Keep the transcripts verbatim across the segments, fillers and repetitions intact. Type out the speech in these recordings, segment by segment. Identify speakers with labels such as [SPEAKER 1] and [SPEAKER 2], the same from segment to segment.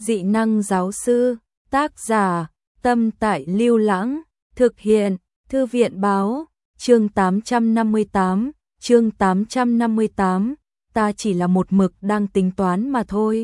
[SPEAKER 1] Dị năng giáo sư, tác giả, Tâm Tại Lưu Lãng, thực hiện, Thư viện báo, chương tám trăm năm mươi tám, chương tám trăm năm mươi tám, ta chỉ là một mực đang tính toán mà thôi.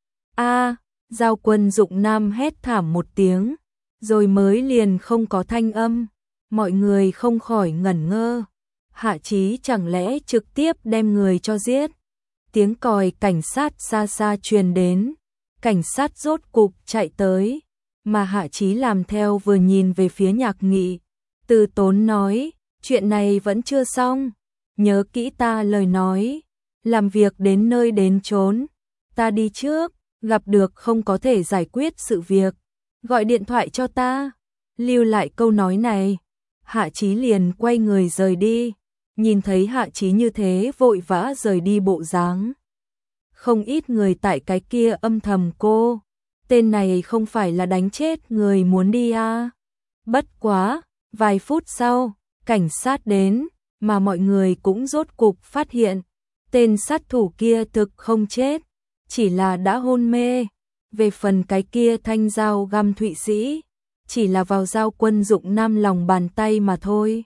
[SPEAKER 1] A, Giao Quân Dụng Nam hét thảm một tiếng, rồi mới liền không có thanh âm, mọi người không khỏi ngẩn ngơ. Hạ Chí chẳng lẽ trực tiếp đem người cho giết? Tiếng còi cảnh sát xa xa truyền đến, cảnh sát rốt cục chạy tới, mà Hạ Chí làm theo vừa nhìn về phía Nhạc Nghị. Từ Tốn nói, chuyện này vẫn chưa xong, nhớ kỹ ta lời nói, làm việc đến nơi đến chốn, ta đi trước, gặp được không có thể giải quyết sự việc, gọi điện thoại cho ta. Lưu lại câu nói này, Hạ Chí liền quay người rời đi, nhìn thấy Hạ Chí như thế vội vã rời đi bộ dáng. Không ít người tại cái kia âm thầm cô, tên này không phải là đánh chết người muốn đi à. Bất quá, vài phút sau, cảnh sát đến, mà mọi người cũng rốt cục phát hiện, tên sát thủ kia thực không chết, chỉ là đã hôn mê. Về phần cái kia thanh dao găm Thụy Sĩ, chỉ là vào Giao Quân Dụng Nam lòng bàn tay mà thôi.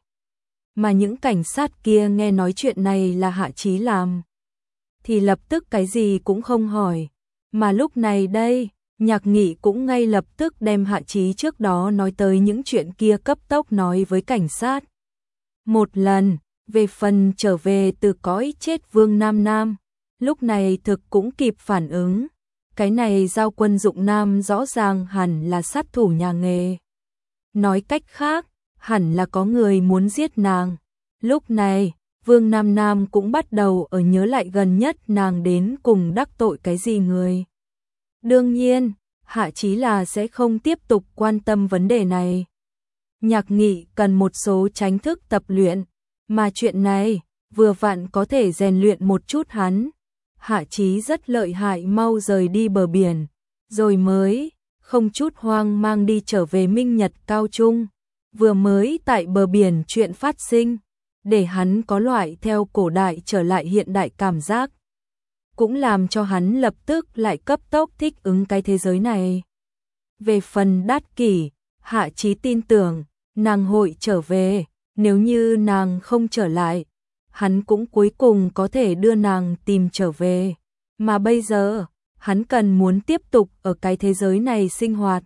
[SPEAKER 1] Mà những cảnh sát kia nghe nói chuyện này là Hạ Chí làm, thì lập tức cái gì cũng không hỏi. Mà lúc này đây, Nhạc Nghị cũng ngay lập tức đem Hạ Chí trước đó nói tới những chuyện kia cấp tốc nói với cảnh sát. Một lần, về phần trở về từ cõi chết Vương Nam Nam, lúc này thực cũng kịp phản ứng. Cái này Giao Quân Dụng Nam rõ ràng hẳn là sát thủ nhà nghề. Nói cách khác, hẳn là có người muốn giết nàng. Lúc này, Vương Nam Nam cũng bắt đầu ở nhớ lại gần nhất nàng đến cùng đắc tội cái gì người. Đương nhiên, Hạ Chí là sẽ không tiếp tục quan tâm vấn đề này. Nhạc Nghị cần một số tránh thức tập luyện, mà chuyện này vừa vặn có thể rèn luyện một chút hắn. Hạ Chí rất lợi hại mau rời đi bờ biển, rồi mới không chút hoang mang đi trở về Minh Nhật Cao Trung. Vừa mới tại bờ biển chuyện phát sinh, để hắn có loại theo cổ đại trở lại hiện đại cảm giác, cũng làm cho hắn lập tức lại cấp tốc thích ứng cái thế giới này. Về phần Đát Kỷ, Hạ Chí tin tưởng nàng hội trở về, nếu như nàng không trở lại, hắn cũng cuối cùng có thể đưa nàng tìm trở về. Mà bây giờ, hắn cần muốn tiếp tục ở cái thế giới này sinh hoạt.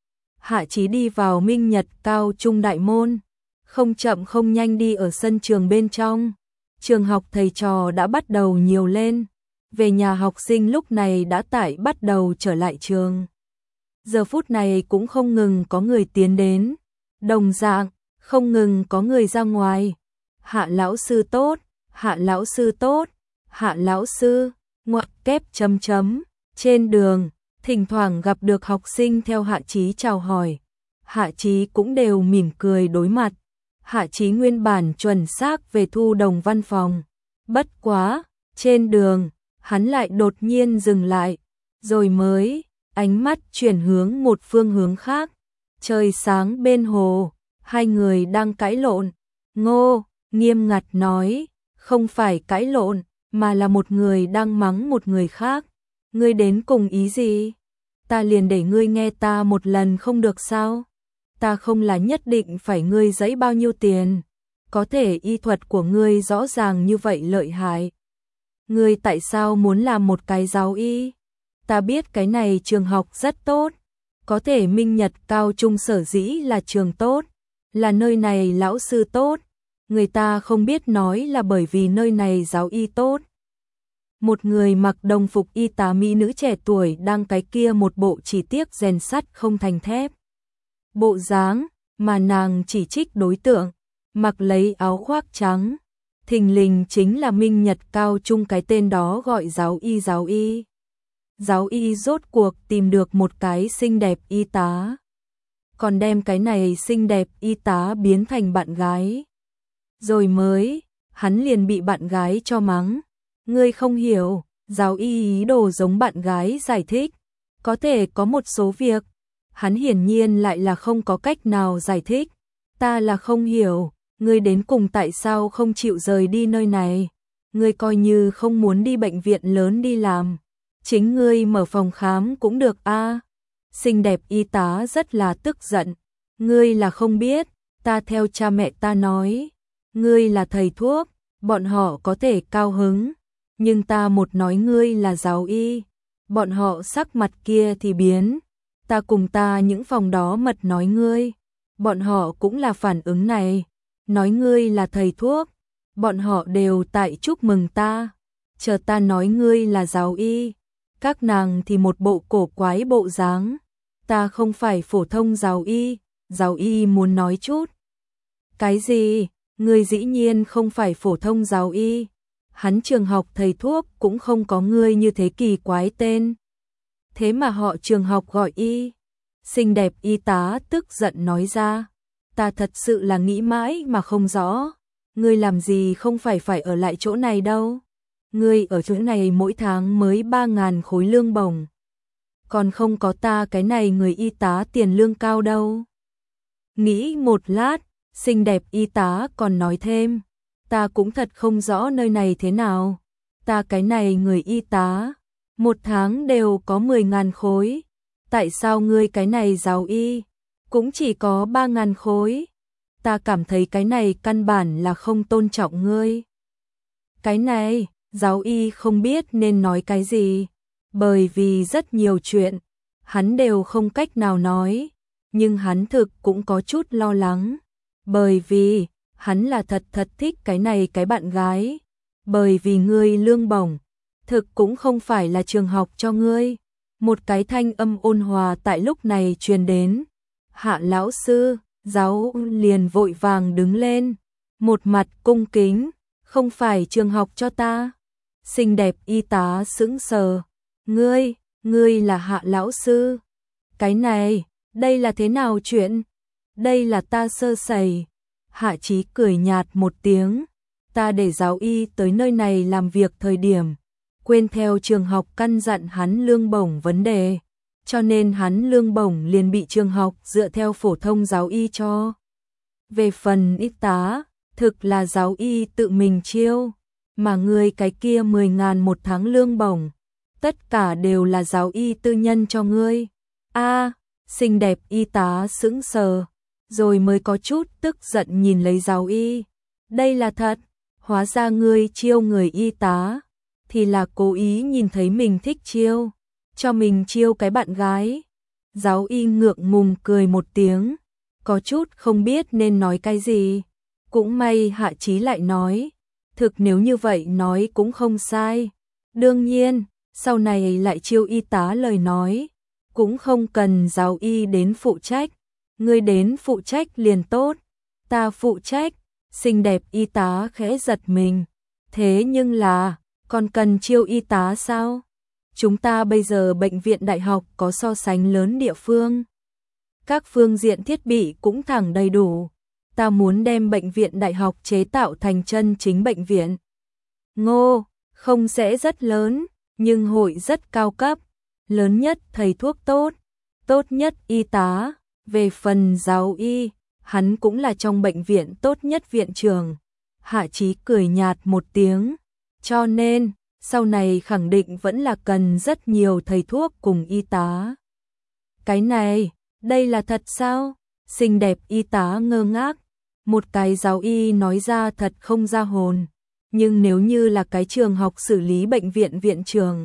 [SPEAKER 1] Hạ Chí đi vào Minh Nhật Cao Trung đại môn, không chậm không nhanh đi ở sân trường bên trong. Trường học thầy trò đã bắt đầu nhiều lên, về nhà học sinh lúc này đã tải bắt đầu trở lại trường. Giờ phút này cũng không ngừng có người tiến đến, đồng dạng, không ngừng có người ra ngoài. Hạ lão sư tốt, Hạ lão sư tốt, Hạ lão sư, ngoặc kép chấm chấm. Trên đường, thỉnh thoảng gặp được học sinh theo Hạ Chí chào hỏi. Hạ Chí cũng đều mỉm cười đối mặt. Hạ Chí nguyên bản chuẩn xác về Thu Đồng văn phòng. Bất quá, trên đường, hắn lại đột nhiên dừng lại, rồi mới ánh mắt chuyển hướng một phương hướng khác. Trời sáng bên hồ, hai người đang cãi lộn. Ngô nghiêm ngặt nói, không phải cãi lộn, mà là một người đang mắng một người khác. Ngươi đến cùng ý gì? Ta liền để ngươi nghe ta một lần không được sao? Ta không là nhất định phải ngươi dãy bao nhiêu tiền. Có thể y thuật của ngươi rõ ràng như vậy lợi hại. Ngươi tại sao muốn làm một cái giáo y? Ta biết cái này trường học rất tốt. Có thể Minh Nhật Cao Trung sở dĩ là trường tốt, là nơi này lão sư tốt. Người ta không biết nói là bởi vì nơi này giáo y tốt. Một người mặc đồng phục y tá mỹ nữ trẻ tuổi đang cái kia một bộ chỉ tiếc rèn sắt không thành thép. Bộ dáng mà nàng chỉ trích đối tượng, mặc lấy áo khoác trắng, thình lình chính là Minh Nhật Cao Trung cái tên đó gọi giáo y giáo y. Giáo y rốt cuộc tìm được một cái xinh đẹp y tá, còn đem cái này xinh đẹp y tá biến thành bạn gái. Rồi mới, hắn liền bị bạn gái cho mắng. Ngươi không hiểu, giáo y ý đồ giống bạn gái giải thích. Có thể có một số việc, hắn hiển nhiên lại là không có cách nào giải thích. Ta là không hiểu, ngươi đến cùng tại sao không chịu rời đi nơi này. Ngươi coi như không muốn đi bệnh viện lớn đi làm, chính ngươi mở phòng khám cũng được a. Xinh đẹp y tá rất là tức giận, ngươi là không biết, ta theo cha mẹ ta nói, ngươi là thầy thuốc, bọn họ có thể cao hứng, nhưng ta một nói ngươi là giáo y, bọn họ sắc mặt kia thì biến, ta cùng ta những phòng đó mật nói ngươi, bọn họ cũng là phản ứng này, nói ngươi là thầy thuốc, bọn họ đều tại chúc mừng ta, chờ ta nói ngươi là giáo y, các nàng thì một bộ cổ quái bộ dáng, ta không phải phổ thông giáo y, giáo y muốn nói chút. Cái gì? Ngươi dĩ nhiên không phải phổ thông giáo y, hắn trường học thầy thuốc cũng không có ngươi như thế kỳ quái tên. Thế mà họ trường học gọi y. Xinh đẹp y tá tức giận nói ra, ta thật sự là nghĩ mãi mà không rõ, ngươi làm gì không phải phải ở lại chỗ này đâu. Ngươi ở chỗ này mỗi tháng mới ba ngàn khối lương bổng, còn không có ta cái này người y tá tiền lương cao đâu. Nghĩ một lát, xinh đẹp y tá còn nói thêm, ta cũng thật không rõ nơi này thế nào, ta cái này người y tá, một tháng đều có mười ngàn khối, tại sao ngươi cái này giáo y, cũng chỉ có ba ngàn khối, ta cảm thấy cái này căn bản là không tôn trọng ngươi. Cái này, giáo y không biết nên nói cái gì, bởi vì rất nhiều chuyện, hắn đều không cách nào nói, nhưng hắn thực cũng có chút lo lắng, bởi vì, hắn là thật thật thích cái này cái bạn gái, bởi vì ngươi lương bổng, thực cũng không phải là trường học cho ngươi. Một cái thanh âm ôn hòa tại lúc này truyền đến, Hạ lão sư, giáo liền vội vàng đứng lên, một mặt cung kính, không phải trường học cho ta. Xinh đẹp y tá sững sờ, ngươi, ngươi là Hạ lão sư, cái này, đây là thế nào chuyện, đây là ta sơ sẩy. Hạ Chí cười nhạt một tiếng, ta để giáo y tới nơi này làm việc thời điểm, quên theo trường học căn dặn hắn lương bổng vấn đề, cho nên hắn lương bổng liền bị trường học dựa theo phổ thông giáo y cho. Về phần y tá, thực là giáo y tự mình chiêu, mà người cái kia mười ngàn một tháng lương bổng, tất cả đều là giáo y tư nhân cho ngươi. A, xinh đẹp y tá sững sờ, rồi mới có chút tức giận nhìn lấy giáo y. Đây là thật, hóa ra ngươi chiêu người y tá, thì là cố ý nhìn thấy mình thích chiêu, cho mình chiêu cái bạn gái. Giáo y ngượng ngùng cười một tiếng, có chút không biết nên nói cái gì. Cũng may Hạ Chí lại nói, thực nếu như vậy nói cũng không sai. Đương nhiên, sau này lại chiêu y tá lời nói, cũng không cần giáo y đến phụ trách, ngươi đến phụ trách liền tốt. Ta phụ trách, xinh đẹp y tá khẽ giật mình. Thế nhưng là, còn cần chiêu y tá sao? Chúng ta bây giờ bệnh viện đại học có so sánh lớn địa phương. Các phương diện thiết bị cũng thẳng đầy đủ. Ta muốn đem bệnh viện đại học chế tạo thành chân chính bệnh viện. Ngô, không sẽ rất lớn, nhưng hội rất cao cấp. Lớn nhất thầy thuốc tốt, tốt nhất y tá. Về phần giáo y, hắn cũng là trong bệnh viện tốt nhất viện trưởng. Hạ Chí cười nhạt một tiếng. Cho nên, sau này khẳng định vẫn là cần rất nhiều thầy thuốc cùng y tá. Cái này, đây là thật sao? Xinh đẹp y tá ngơ ngác. Một cái giáo y nói ra thật không ra hồn. Nhưng nếu như là cái trường học xử lý bệnh viện viện trường,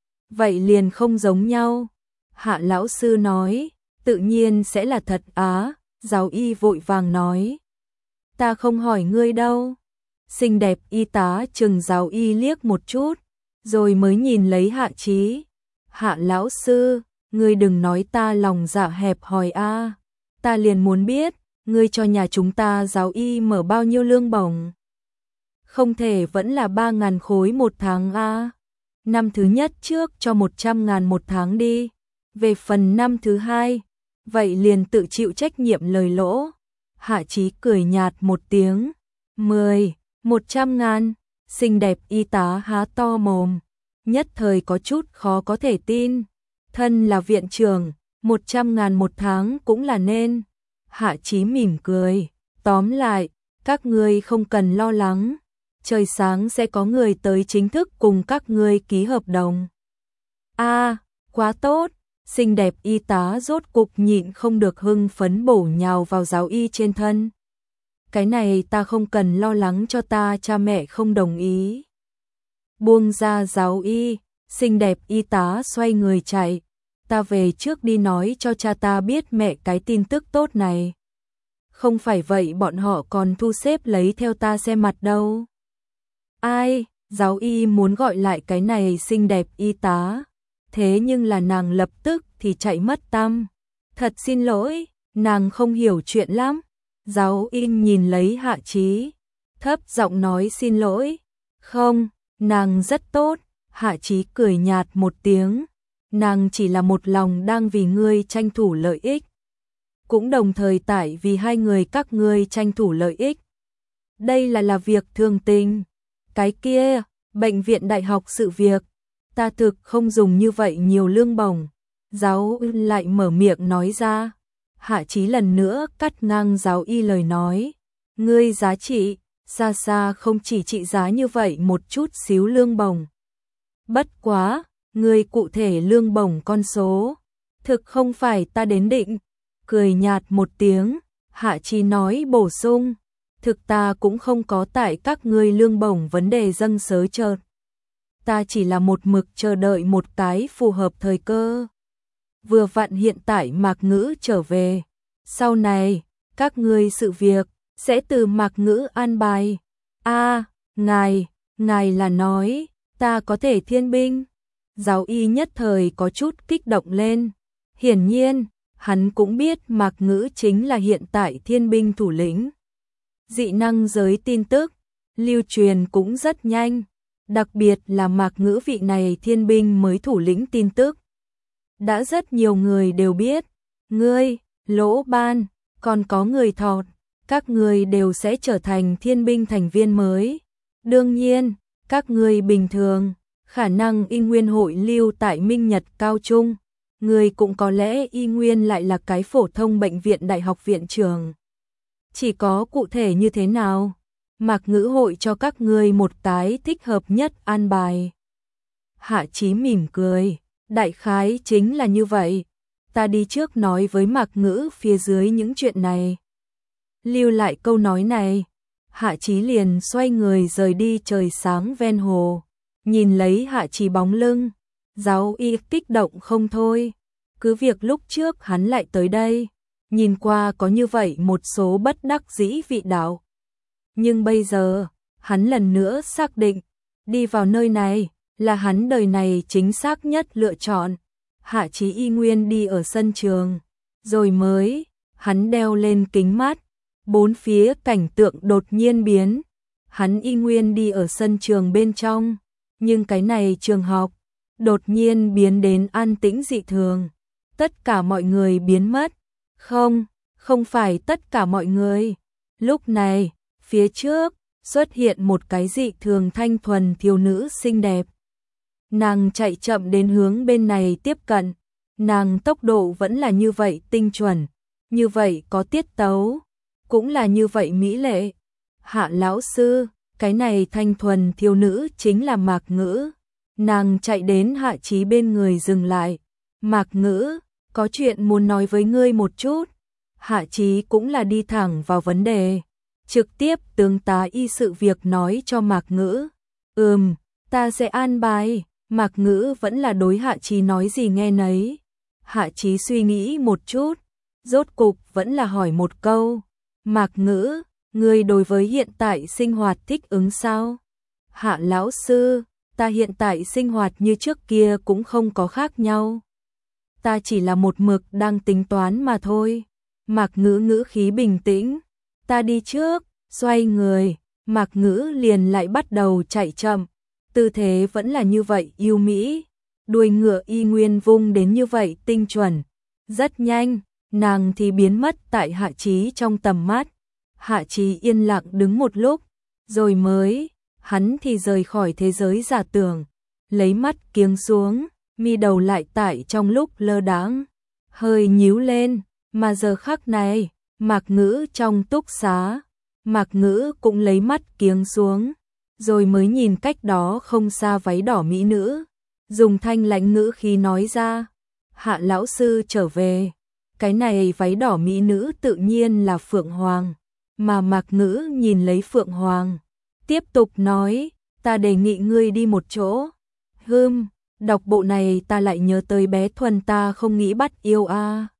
[SPEAKER 1] vậy liền không giống nhau. Hạ lão sư nói, tự nhiên sẽ là thật á. Giáo y vội vàng nói, ta không hỏi ngươi đâu. Xinh đẹp y tá chừng giáo y liếc một chút, rồi mới nhìn lấy Hạ Chí. Hạ lão sư, ngươi đừng nói ta lòng dạ hẹp hòi a, ta liền muốn biết, ngươi cho nhà chúng ta giáo y mở bao nhiêu lương bổng? Không thể vẫn là ba ngàn khối một tháng a. Năm thứ nhất trước cho một trăm ngàn một tháng đi. Về phần năm thứ hai, vậy liền tự chịu trách nhiệm lời lỗ. Hạ Chí cười nhạt một tiếng. Mười, một trăm ngàn. Xinh đẹp y tá há to mồm, nhất thời có chút khó có thể tin. Thân là viện trưởng, một trăm ngàn một tháng cũng là nên. Hạ Chí mỉm cười, tóm lại, các ngươi không cần lo lắng. Trời sáng sẽ có người tới chính thức cùng các ngươi ký hợp đồng. A, quá tốt, xinh đẹp y tá rốt cục nhịn không được hưng phấn bổ nhào vào giáo y trên thân. Cái này ta không cần lo lắng cho ta, cha mẹ không đồng ý. Buông ra giáo y, xinh đẹp y tá xoay người chạy. Ta về trước đi nói cho cha ta biết mẹ cái tin tức tốt này. Không phải vậy bọn họ còn thu xếp lấy theo ta xem mặt đâu. Ai, giáo y muốn gọi lại cái này xinh đẹp y tá. Thế nhưng là nàng lập tức thì chạy mất tăm. Thật xin lỗi, nàng không hiểu chuyện lắm. Giáo y nhìn lấy Hạ Chí, thấp giọng nói xin lỗi. Không, nàng rất tốt. Hạ Chí cười nhạt một tiếng. Nàng chỉ là một lòng đang vì ngươi tranh thủ lợi ích. Cũng đồng thời tại vì hai người các ngươi tranh thủ lợi ích. Đây là là việc thường tình. Cái kia, bệnh viện đại học sự việc. Ta thực không dùng như vậy nhiều lương bổng. Giáo y lại mở miệng nói ra. Hạ Chí lần nữa cắt ngang giáo y lời nói. Ngươi giá trị, xa xa không chỉ trị giá như vậy một chút xíu lương bổng. Bất quá, ngươi cụ thể lương bổng con số. Thực không phải ta đến định. Cười nhạt một tiếng, Hạ Chí nói bổ sung. Thực ta cũng không có tại các ngươi lương bổng vấn đề dâng sớ chợt. Ta chỉ là một mực chờ đợi một cái phù hợp thời cơ. Vừa vặn hiện tại Mạc Ngữ trở về. Sau này, các ngươi sự việc sẽ từ Mạc Ngữ an bài. A, ngài, ngài là nói, ta có thể thiên binh. Giáo y nhất thời có chút kích động lên. Hiển nhiên, hắn cũng biết Mạc Ngữ chính là hiện tại thiên binh thủ lĩnh. Dị năng giới tin tức, lưu truyền cũng rất nhanh. Đặc biệt là Mạc Ngữ vị này thiên binh mới thủ lĩnh tin tức. Đã rất nhiều người đều biết. Ngươi, Lỗ Ban, còn có người thọt. Các ngươi đều sẽ trở thành thiên binh thành viên mới. Đương nhiên, các ngươi bình thường, khả năng y nguyên hội lưu tại Minh Nhật Cao Trung. Ngươi cũng có lẽ y nguyên lại là cái phổ thông bệnh viện đại học viện trưởng. Chỉ có cụ thể như thế nào? Mạc Ngữ hội cho các ngươi một cái thích hợp nhất an bài. Hạ Chí mỉm cười, đại khái chính là như vậy. Ta đi trước nói với Mạc Ngữ phía dưới những chuyện này. Lưu lại câu nói này, Hạ Chí liền xoay người rời đi trời sáng ven hồ. Nhìn lấy Hạ Chí bóng lưng, giáo y kích động không thôi. Cứ việc lúc trước hắn lại tới đây, nhìn qua có như vậy một số bất đắc dĩ vị đạo. Nhưng bây giờ, hắn lần nữa xác định, đi vào nơi này, là hắn đời này chính xác nhất lựa chọn. Hạ Chí y nguyên đi ở sân trường, rồi mới, hắn đeo lên kính mát, bốn phía cảnh tượng đột nhiên biến. Hắn y nguyên đi ở sân trường bên trong, nhưng cái này trường học, đột nhiên biến đến an tĩnh dị thường. Tất cả mọi người biến mất. Không, không phải tất cả mọi người. Lúc này, phía trước, xuất hiện một cái dị thường thanh thuần thiếu nữ xinh đẹp. Nàng chạy chậm đến hướng bên này tiếp cận. Nàng tốc độ vẫn là như vậy tinh chuẩn, như vậy có tiết tấu, cũng là như vậy mỹ lệ. Hạ lão sư, cái này thanh thuần thiếu nữ chính là Mạc Ngữ. Nàng chạy đến Hạ Chí bên người dừng lại. Mạc Ngữ, có chuyện muốn nói với ngươi một chút. Hạ Chí cũng là đi thẳng vào vấn đề, trực tiếp tướng tá y sự việc nói cho Mạc Ngữ. Ừm, ta sẽ an bài. Mạc Ngữ vẫn là đối Hạ Chí nói gì nghe nấy. Hạ Chí suy nghĩ một chút, rốt cục vẫn là hỏi một câu. Mạc Ngữ, ngươi đối với hiện tại sinh hoạt thích ứng sao? Hạ lão sư, ta hiện tại sinh hoạt như trước kia cũng không có khác nhau. Ta chỉ là một mực đang tính toán mà thôi. Mạc Ngữ ngữ khí bình tĩnh. Ta đi trước, xoay người, Mạc Ngữ liền lại bắt đầu chạy chậm. Tư thế vẫn là như vậy yêu mỹ, đuôi ngựa y nguyên vung đến như vậy tinh chuẩn. Rất nhanh, nàng thì biến mất tại Hạ Chí trong tầm mắt. Hạ Chí yên lặng đứng một lúc, rồi mới, hắn thì rời khỏi thế giới giả tưởng, lấy mắt kiếng xuống, mi đầu lại tại trong lúc lơ đãng, hơi nhíu lên, mà giờ khắc này, Mạc Ngữ trong túc xá, Mạc Ngữ cũng lấy mắt kiếng xuống, rồi mới nhìn cách đó không xa váy đỏ mỹ nữ, dùng thanh lãnh ngữ khí nói ra, Hạ lão sư trở về, cái này váy đỏ mỹ nữ tự nhiên là Phượng Hoàng, mà Mạc Ngữ nhìn lấy Phượng Hoàng, tiếp tục nói, ta đề nghị ngươi đi một chỗ. Hừm, đọc bộ này ta lại nhớ tới bé Thuần ta không nghĩ bắt yêu a.